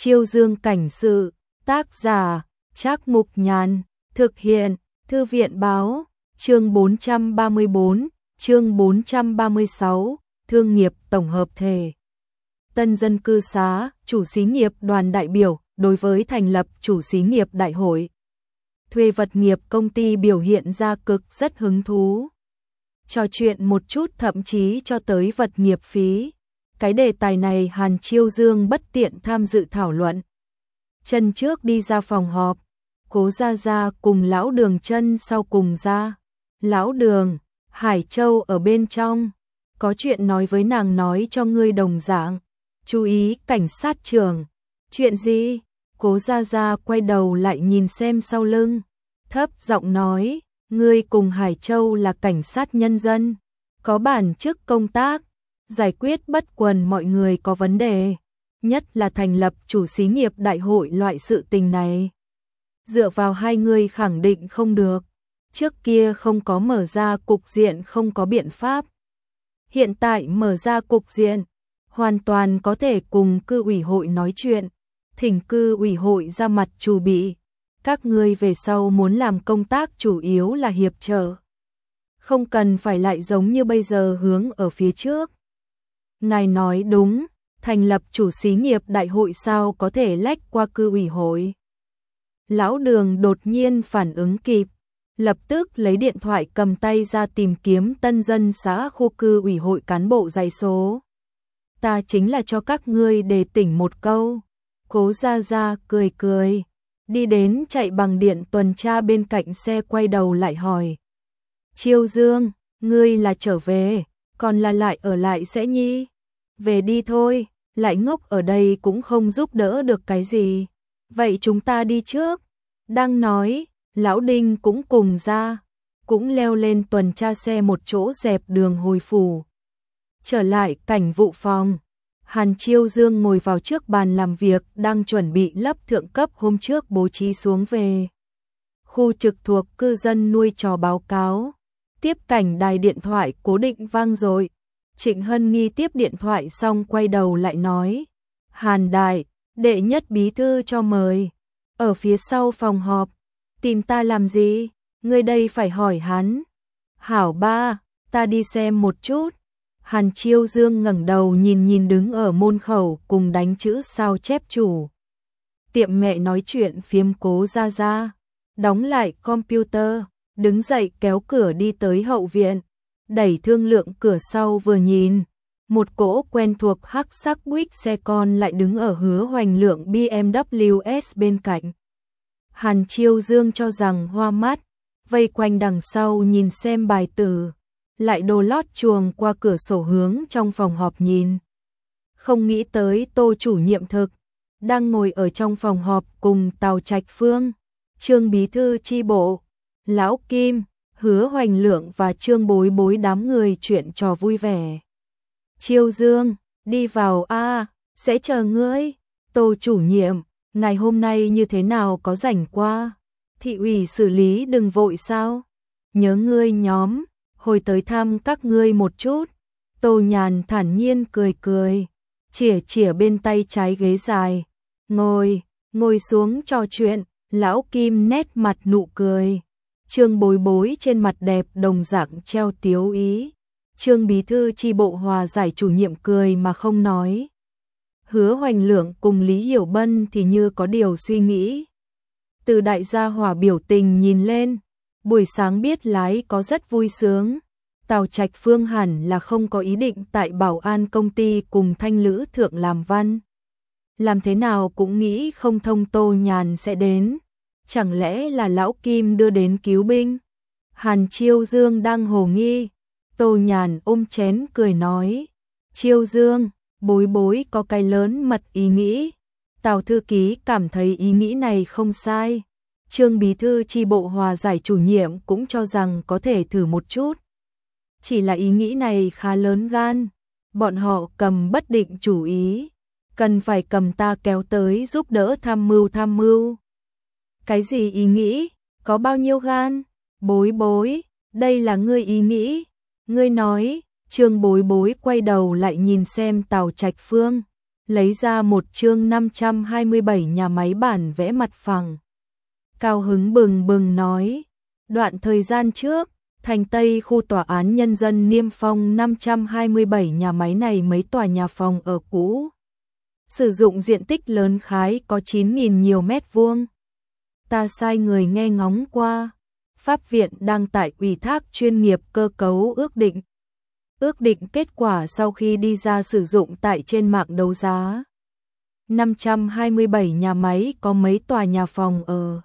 Chiêu Dương cảnh sự, tác giả, Trác Mục Nhàn, thực hiện, Thư viện báo, chương 434, chương 436, thương nghiệp tổng hợp thể. Tân dân cư xá, chủ xí nghiệp đoàn đại biểu, đối với thành lập chủ xí nghiệp đại hội. Thuê vật nghiệp công ty biểu hiện ra cực rất hứng thú. Trò chuyện một chút thậm chí cho tới vật nghiệp phí. Cái đề tài này Hàn Chiêu Dương bất tiện tham dự thảo luận. Chân trước đi ra phòng họp, Cố Gia Gia cùng lão Đường chân sau cùng ra. Lão Đường, Hải Châu ở bên trong, có chuyện nói với nàng nói cho ngươi đồng dạng. Chú ý cảnh sát trưởng. Chuyện gì? Cố Gia Gia quay đầu lại nhìn xem sau lưng, thấp giọng nói, ngươi cùng Hải Châu là cảnh sát nhân dân, có bản chức công tác, giải quyết bất quần mọi người có vấn đề, nhất là thành lập chủ xí nghiệp đại hội loại sự tình này. Dựa vào hai người khẳng định không được, trước kia không có mở ra cục diện không có biện pháp. Hiện tại mở ra cục diện, hoàn toàn có thể cùng cư ủy hội nói chuyện, thỉnh cư ủy hội ra mặt chủ bị. Các ngươi về sau muốn làm công tác chủ yếu là hiệp trợ, không cần phải lại giống như bây giờ hướng ở phía trước. Ngài nói đúng, thành lập chủ xí nghiệp đại hội sao có thể lách qua cư ủy hội. Lão Đường đột nhiên phản ứng kịp, lập tức lấy điện thoại cầm tay ra tìm kiếm tân dân xã khu cư ủy hội cán bộ giấy số. Ta chính là cho các ngươi đề tỉnh một câu. Cố Gia Gia cười cười, đi đến chạy bằng điện tuần tra bên cạnh xe quay đầu lại hỏi. Chiêu Dương, ngươi là trở về, còn là lại ở lại sẽ nhi? Về đi thôi, lại ngốc ở đây cũng không giúp đỡ được cái gì. Vậy chúng ta đi trước. Đang nói, Lão Đinh cũng cùng ra, cũng leo lên tuần tra xe một chỗ dẹp đường hồi phủ. Trở lại cảnh vụ phòng, Hàn Chiêu Dương ngồi vào trước bàn làm việc đang chuẩn bị lấp thượng cấp hôm trước bố trí xuống về. Khu trực thuộc cư dân nuôi trò báo cáo. Tiếp cảnh đài điện thoại cố định vang rồi. Trịnh Hân Nghi tiếp điện thoại xong quay đầu lại nói. Hàn Đại, đệ nhất bí thư cho mời. Ở phía sau phòng họp. Tìm ta làm gì? Ngươi đây phải hỏi hắn. Hảo ba, ta đi xem một chút. Hàn Chiêu Dương ngẩng đầu nhìn đứng ở môn khẩu cùng đánh chữ sao chép chủ. Tiệm mẹ nói chuyện phiếm Cố Gia Gia. Đóng lại computer, đứng dậy kéo cửa đi tới hậu viện. Đẩy thương lượng cửa sau vừa nhìn. Một cỗ quen thuộc hắc sắc Buick xe con lại đứng ở Hứa Hoành Lượng BMW S bên cạnh. Hàn Chiêu Dương cho rằng hoa mắt, vây quanh đằng sau nhìn xem bài tử. Lại đồ lót chuồng qua cửa sổ hướng trong phòng họp nhìn. Không nghĩ tới Tô chủ nhiệm thực, đang ngồi ở trong phòng họp cùng Tào Trạch Phương, Trương bí thư chi bộ, Lão Kim, Hứa Hoành Lượng và Trương Bối Bối đám người chuyện trò vui vẻ. Chiêu Dương, đi vào a, sẽ chờ ngươi. Tô chủ nhiệm, ngày hôm nay như thế nào có rảnh qua? Thị ủy xử lý đừng vội sao? Nhớ ngươi nhóm. Hồi tới thăm các ngươi một chút. Tô Nhàn thản nhiên cười cười, chỉa bên tay trái ghế dài. Ngồi xuống trò chuyện. Lão Kim nét mặt nụ cười. Trương Bối Bối trên mặt đẹp đồng dạng treo tiếu ý. Trương bí thư chi bộ hòa giải chủ nhiệm cười mà không nói. Hứa Hoành Lượng cùng Lý Hiểu Bân thì như có điều suy nghĩ. Từ đại gia hỏa biểu tình nhìn lên, buổi sáng biết lái có rất vui sướng. Tào Trạch Phương hẳn là không có ý định tại Bảo An công ty cùng Thanh Lữ Thượng làm văn. Làm thế nào cũng nghĩ không thông Tô Nhàn sẽ đến. Chẳng lẽ là Lão Kim đưa đến cứu binh? Hàn Chiêu Dương đang hồ nghi. Tô Nhàn ôm chén cười nói. Chiêu Dương, Bối Bối có cái lớn mật ý nghĩ. Tào thư ký cảm thấy ý nghĩ này không sai. Trương bí thư chi bộ hòa giải chủ nhiệm cũng cho rằng có thể thử một chút. Chỉ là ý nghĩ này khá lớn gan. Bọn họ cầm bất định chủ ý. Cần phải cầm ta kéo tới giúp đỡ tham mưu. Cái gì ý nghĩ? Có bao nhiêu gan? Bối Bối, đây là ngươi ý nghĩ. Ngươi nói. Trương Bối Bối quay đầu lại nhìn xem Tào Trạch Phương. lấy ra một chương 527 nhà máy bản vẽ mặt phẳng. Cao hứng bừng bừng nói, đoạn thời gian trước, thành Tây khu tòa án nhân dân niêm phong 527 nhà máy này mấy tòa nhà phòng ở cũ. Sử dụng diện tích lớn khái có 9.000 nhiều mét vuông. Ta sai người nghe ngóng qua. Pháp viện đang tại ủy thác chuyên nghiệp cơ cấu ước định. Ước định kết quả sau khi đi ra sử dụng tại trên mạng đấu giá. 527 nhà máy có mấy tòa nhà phòng ở.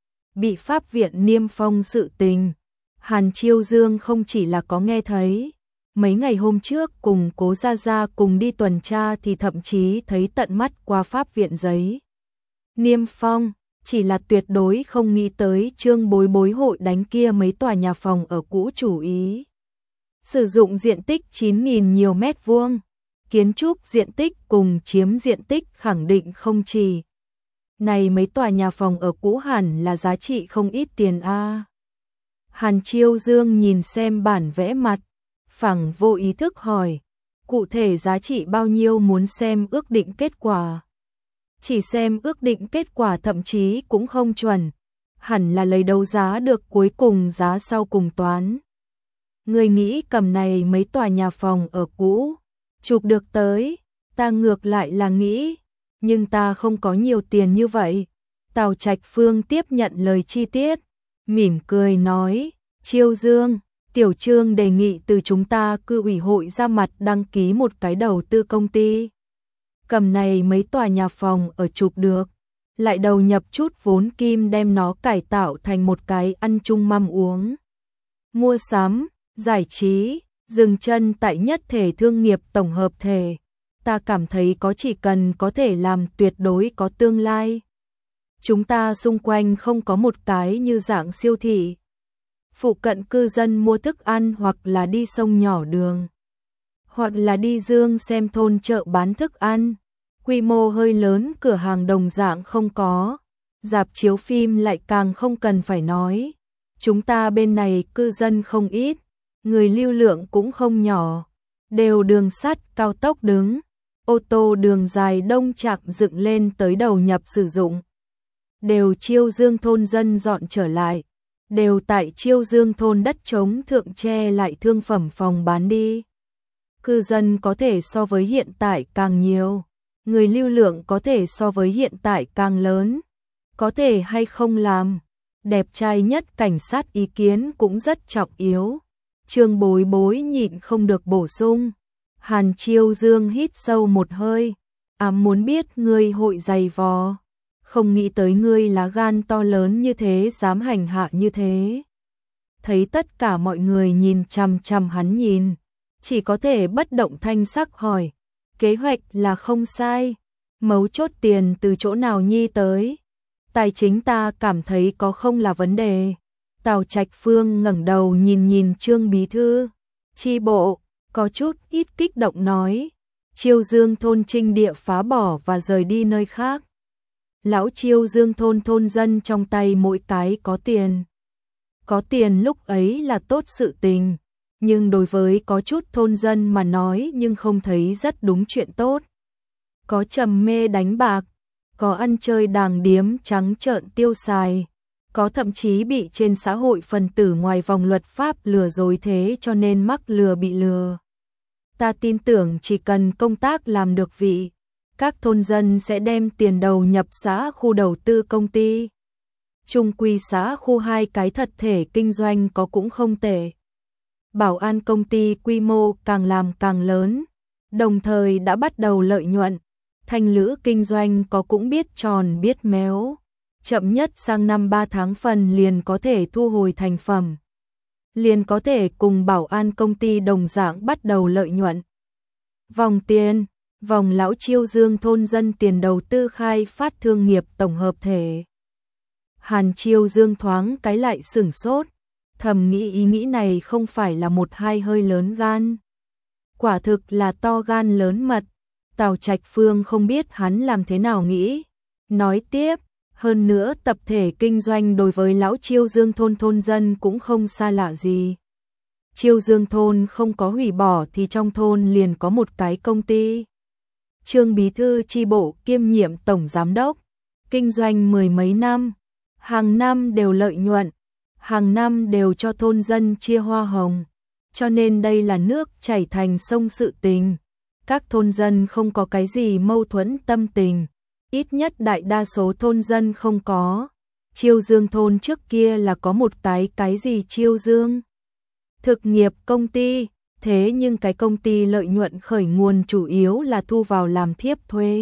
Bị pháp viện niêm phong sự tình. Hàn Chiêu Dương không chỉ là có nghe thấy. Mấy ngày hôm trước cùng Cố Gia Gia cùng đi tuần tra thì thậm chí thấy tận mắt qua pháp viện giấy. Niêm phong, chỉ là tuyệt đối không nghĩ tới Trương Bối Bối hội đánh kia mấy tòa nhà phòng ở cũ chủ ý. Sử dụng diện tích 9.000 nhiều mét vuông, kiến trúc diện tích cùng chiếm diện tích khẳng định không chỉ. Này mấy tòa nhà phòng ở cũ hẳn là giá trị không ít tiền a. Hàn Chiêu Dương nhìn xem bản vẽ mặt, phẳng vô ý thức hỏi, cụ thể giá trị bao nhiêu muốn xem ước định kết quả. Chỉ xem ước định kết quả thậm chí cũng không chuẩn, hẳn là lấy đấu giá được cuối cùng giá sau cùng toán. Người nghĩ cầm này mấy tòa nhà phòng ở cũ, chụp được tới, ta ngược lại là nghĩ, nhưng ta không có nhiều tiền như vậy. Tào Trạch Phương tiếp nhận lời chi tiết, mỉm cười nói, Chiêu Dương, Tiểu Trương đề nghị từ chúng ta cư ủy hội ra mặt đăng ký một cái đầu tư công ty. Cầm này mấy tòa nhà phòng ở chụp được, lại đầu nhập chút vốn kim đem nó cải tạo thành một cái ăn chung mâm uống. Mua sắm, giải trí, dừng chân tại nhất thể thương nghiệp tổng hợp thể. Ta cảm thấy chỉ cần có thể làm tuyệt đối có tương lai. Chúng ta xung quanh không có một cái như dạng siêu thị. Phụ cận cư dân mua thức ăn hoặc là đi sông nhỏ đường. Hoặc là đi dương xem thôn chợ bán thức ăn. Quy mô hơi lớn cửa hàng đồng dạng không có. Rạp chiếu phim lại càng không cần phải nói. Chúng ta bên này cư dân không ít. Người lưu lượng cũng không nhỏ. Đều đường sắt cao tốc đứng. Ô tô đường dài đông chạm dựng lên tới đầu nhập sử dụng. Đều Chiêu Dương thôn dân dọn trở lại. Đều tại Chiêu Dương thôn đất trống thượng che lại thương phẩm phòng bán đi. Cư dân có thể so với hiện tại càng nhiều. Người lưu lượng có thể so với hiện tại càng lớn. Có thể hay không làm. Đẹp trai nhất cảnh sát ý kiến cũng rất trọng yếu. Trương Bối Bối nhịn không được bổ sung. Hàn Chiêu Dương hít sâu một hơi. Muốn biết ngươi hội giày vò. Không nghĩ tới ngươi lá gan to lớn như thế dám hành hạ như thế. Thấy tất cả mọi người nhìn chằm chằm hắn nhìn. Chỉ có thể bất động thanh sắc hỏi. Kế hoạch là không sai. Mấu chốt tiền từ chỗ nào nhi tới. Tài chính ta cảm thấy có không là vấn đề. Tào Trạch Phương ngẩng đầu nhìn Trương Bí Thư. Chi bộ, có chút ít kích động nói. Chiêu Dương thôn trinh địa phá bỏ và rời đi nơi khác. Lão Chiêu Dương thôn dân trong tay mỗi cái có tiền. Có tiền lúc ấy là tốt sự tình. Nhưng đối với có chút thôn dân mà nói nhưng không thấy rất đúng chuyện tốt. Có trầm mê đánh bạc. Có ăn chơi đàng điếm trắng trợn tiêu xài. Có thậm chí bị trên xã hội phần tử ngoài vòng luật pháp lừa dối thế cho nên mắc lừa bị lừa. Ta tin tưởng chỉ cần công tác làm được vị, các thôn dân sẽ đem tiền đầu nhập xã khu đầu tư công ty. Trung quy xã khu 2 cái thật thể kinh doanh có cũng không tệ. Bảo an công ty quy mô càng làm càng lớn, đồng thời đã bắt đầu lợi nhuận. Thanh lữ kinh doanh có cũng biết tròn biết méo. Chậm nhất sang năm 3 tháng phần liền có thể thu hồi thành phẩm. Liền có thể cùng bảo an công ty đồng dạng bắt đầu lợi nhuận. Vòng tiền, vòng lão Chiêu Dương thôn dân tiền đầu tư khai phát thương nghiệp tổng hợp thể. Hàn Chiêu Dương thoáng cái lại sửng sốt, thầm nghĩ ý nghĩ này không phải là một hai hơi lớn gan. Quả thực là to gan lớn mật. Tào Trạch Phương không biết hắn làm thế nào nghĩ. Nói tiếp, hơn nữa tập thể kinh doanh đối với lão Chiêu Dương thôn dân cũng không xa lạ gì. Chiêu Dương thôn không có hủy bỏ thì trong thôn liền có một cái công ty. Trương bí thư chi bộ kiêm nhiệm tổng giám đốc, kinh doanh mười mấy năm, hàng năm đều lợi nhuận, hàng năm đều cho thôn dân chia hoa hồng, cho nên đây là nước chảy thành sông sự tình. Các thôn dân không có cái gì mâu thuẫn tâm tình, ít nhất đại đa số thôn dân không có. Chiêu Dương thôn trước kia là có một cái gì Chiêu Dương thực nghiệp công ty, thế nhưng cái công ty lợi nhuận khởi nguồn chủ yếu là thu vào làm thiếp thuê.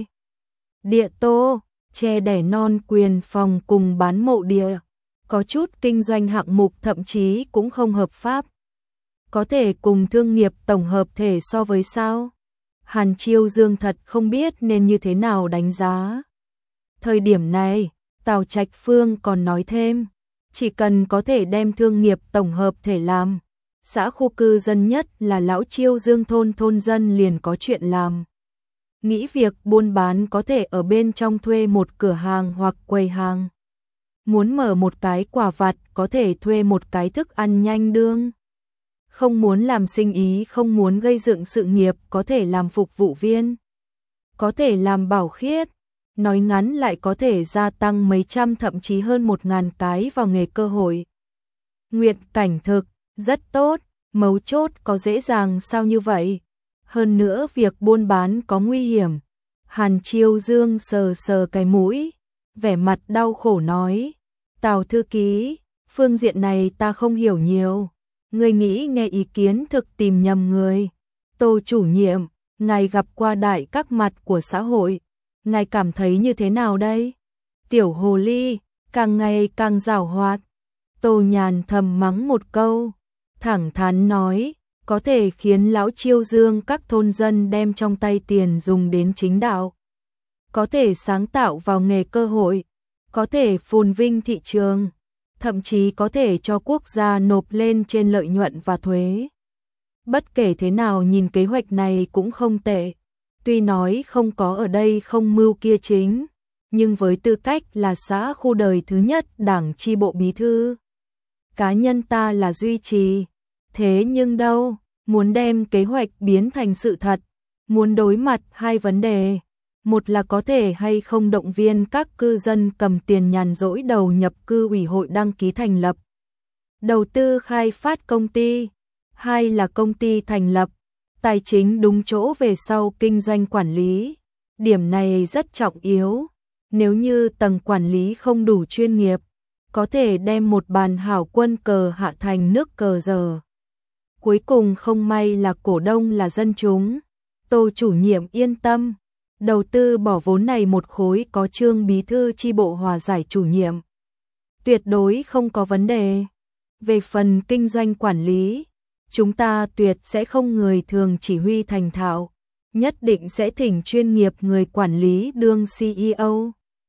Địa tô, che đẻ non quyền phòng cùng bán mộ địa, có chút kinh doanh hạng mục thậm chí cũng không hợp pháp. Có thể cùng thương nghiệp tổng hợp thể so với sao? Hàn Chiêu Dương thật không biết nên như thế nào đánh giá. Thời điểm này, Tào Trạch Phương còn nói thêm, chỉ cần có thể đem thương nghiệp tổng hợp thể làm, xã khu cư dân nhất là lão Chiêu Dương thôn dân liền có chuyện làm. Nghĩ việc buôn bán có thể ở bên trong thuê một cửa hàng hoặc quầy hàng. Muốn mở một cái quả vặt có thể thuê một cái thức ăn nhanh đương. Không muốn làm sinh ý, không muốn gây dựng sự nghiệp có thể làm phục vụ viên. Có thể làm bảo khiết. Nói ngắn lại có thể gia tăng mấy trăm thậm chí hơn 1.000 cái vào nghề cơ hội. Nguyện cảnh thực, rất tốt, mấu chốt có dễ dàng sao như vậy. Hơn nữa việc buôn bán có nguy hiểm. Hàn Chiêu Dương sờ sờ cái mũi, vẻ mặt đau khổ nói. Tào thư ký, phương diện này ta không hiểu nhiều. Người nghĩ nghe ý kiến thực tìm nhầm người. Tô chủ nhiệm, ngài gặp qua đại các mặt của xã hội. Ngài cảm thấy như thế nào đây? Tiểu hồ ly, càng ngày càng giảo hoạt. Tô Nhàn thầm mắng một câu, thẳng thắn nói, có thể khiến lão Chiêu Dương các thôn dân đem trong tay tiền dùng đến chính đạo. Có thể sáng tạo vào nghề cơ hội, có thể phồn vinh thị trường, thậm chí có thể cho quốc gia nộp lên trên lợi nhuận và thuế. Bất kể thế nào nhìn kế hoạch này cũng không tệ. Tuy nói không có ở đây không mưu kia chính, nhưng với tư cách là xã khu đời thứ nhất đảng chi bộ bí thư, cá nhân ta là duy trì. Thế nhưng đâu, muốn đem kế hoạch biến thành sự thật, muốn đối mặt hai vấn đề. Một là có thể hay không động viên các cư dân cầm tiền nhàn rỗi đầu nhập cư ủy hội đăng ký thành lập, đầu tư khai phát công ty. Hai là công ty thành lập, tài chính đúng chỗ về sau kinh doanh quản lý. Điểm này rất trọng yếu. Nếu như tầng quản lý không đủ chuyên nghiệp, có thể đem một bàn hảo quân cờ hạ thành nước cờ giờ. Cuối cùng không may là cổ đông là dân chúng. Tô chủ nhiệm yên tâm, đầu tư bỏ vốn này một khối có Trương bí thư chi bộ hòa giải chủ nhiệm. Tuyệt đối không có vấn đề. Về phần kinh doanh quản lý, chúng ta tuyệt sẽ không người thường chỉ huy thành thạo, nhất định sẽ thỉnh chuyên nghiệp người quản lý đương CEO.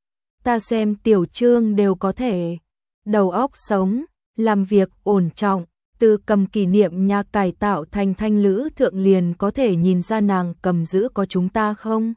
Ta xem tiểu Trương đều có thể, đầu óc sống, làm việc ổn trọng, từ cầm kỷ niệm nhà cải tạo thành thanh lữ thượng liền có thể nhìn ra nàng cầm giữ có chúng ta không.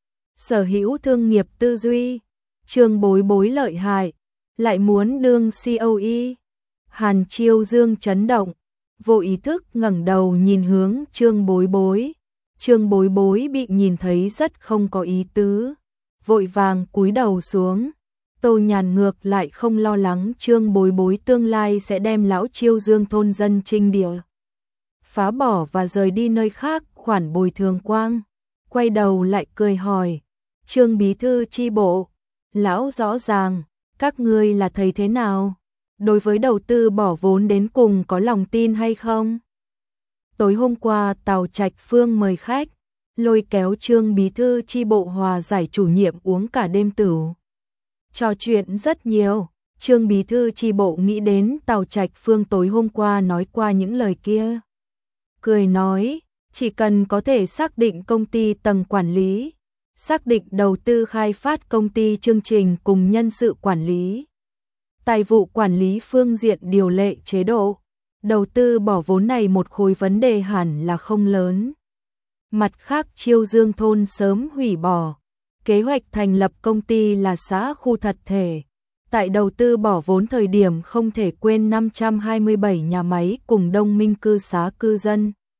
Sở hữu thương nghiệp tư duy, Trương bối bối lợi hại, lại muốn đương COE. Hàn Chiêu Dương chấn động, vô ý thức ngẩng đầu nhìn hướng Trương bối bối. Trương bối bối bị nhìn thấy rất không có ý tứ, vội vàng cúi đầu xuống. Tô Nhàn ngược lại không lo lắng Trương bối bối tương lai sẽ đem lão Chiêu Dương thôn dân trinh địa, phá bỏ và rời đi nơi khác khoản bồi thường quang. Quay đầu lại cười hỏi, Trương bí thư chi bộ, lão rõ ràng, các ngươi là thấy thế nào? Đối với đầu tư bỏ vốn đến cùng có lòng tin hay không? Tối hôm qua Tào Trạch Phương mời khách, lôi kéo Trương bí thư chi bộ hòa giải chủ nhiệm uống cả đêm tửu. Trò chuyện rất nhiều, Trương bí thư chi bộ nghĩ đến Tào Trạch Phương tối hôm qua nói qua những lời kia. Cười nói, chỉ cần có thể xác định công ty tầng quản lý, xác định đầu tư khai phát công ty chương trình cùng nhân sự quản lý, tài vụ quản lý phương diện điều lệ chế độ, đầu tư bỏ vốn này một khối vấn đề hẳn là không lớn. Mặt khác Chiêu Dương thôn sớm hủy bỏ, kế hoạch thành lập công ty là xã khu thật thể. Tại đầu tư bỏ vốn thời điểm không thể quên 527 nhà máy cùng đông minh cư xá cư dân.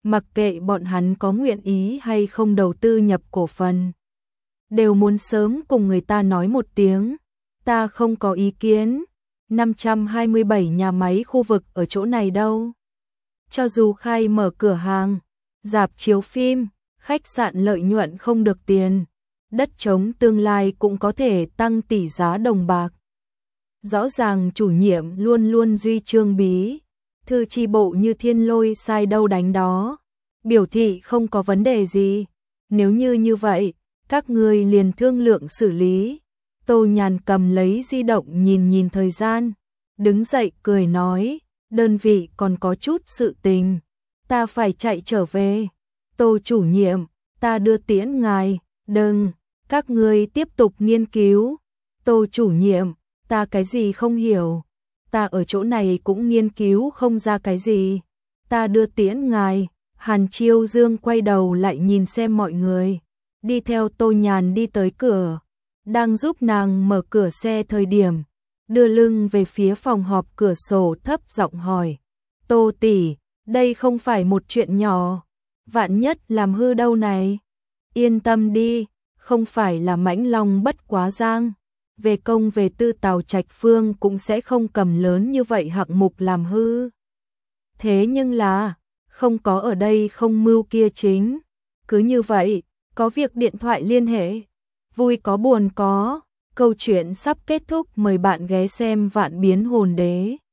mặc kệ bọn hắn có nguyện ý hay không đầu tư nhập cổ phần. Đều muốn sớm cùng người ta nói một tiếng, ta không có ý kiến, 527 nhà máy khu vực ở chỗ này đâu. Cho dù khai mở cửa hàng, rạp chiếu phim, khách sạn lợi nhuận không được tiền, đất trống tương lai cũng có thể tăng tỷ giá đồng bạc. Rõ ràng chủ nhiệm luôn luôn duy trương bí, thư chi bộ như thiên lôi sai đâu đánh đó, biểu thị không có vấn đề gì. Nếu như vậy, các người liền thương lượng xử lý. Tô Nhàn cầm lấy di động nhìn thời gian, đứng dậy cười nói, đơn vị còn có chút sự tình, ta phải chạy trở về. Tô chủ nhiệm, ta đưa tiễn ngài. Đừng, các ngươi tiếp tục nghiên cứu. Tô chủ nhiệm, ta cái gì không hiểu, ta ở chỗ này cũng nghiên cứu không ra cái gì, ta đưa tiễn ngài. Hàn Chiêu Dương quay đầu lại nhìn xem mọi người, đi theo Tô Nhàn đi tới cửa, đang giúp nàng mở cửa xe thời điểm, đưa lưng về phía phòng họp cửa sổ thấp giọng hỏi, Tô tỷ, đây không phải một chuyện nhỏ, vạn nhất làm hư đâu này. Yên tâm đi, không phải là Mãnh Long bất quá giang, về công về tư Tào Trạch Phương cũng sẽ không cầm lớn như vậy hạng mục làm hư. Thế nhưng là, không có ở đây không mưu kia chính. Cứ như vậy, có việc điện thoại liên hệ, vui có buồn có, câu chuyện sắp kết thúc, mời bạn ghé xem Vạn Biến Hồn Đế.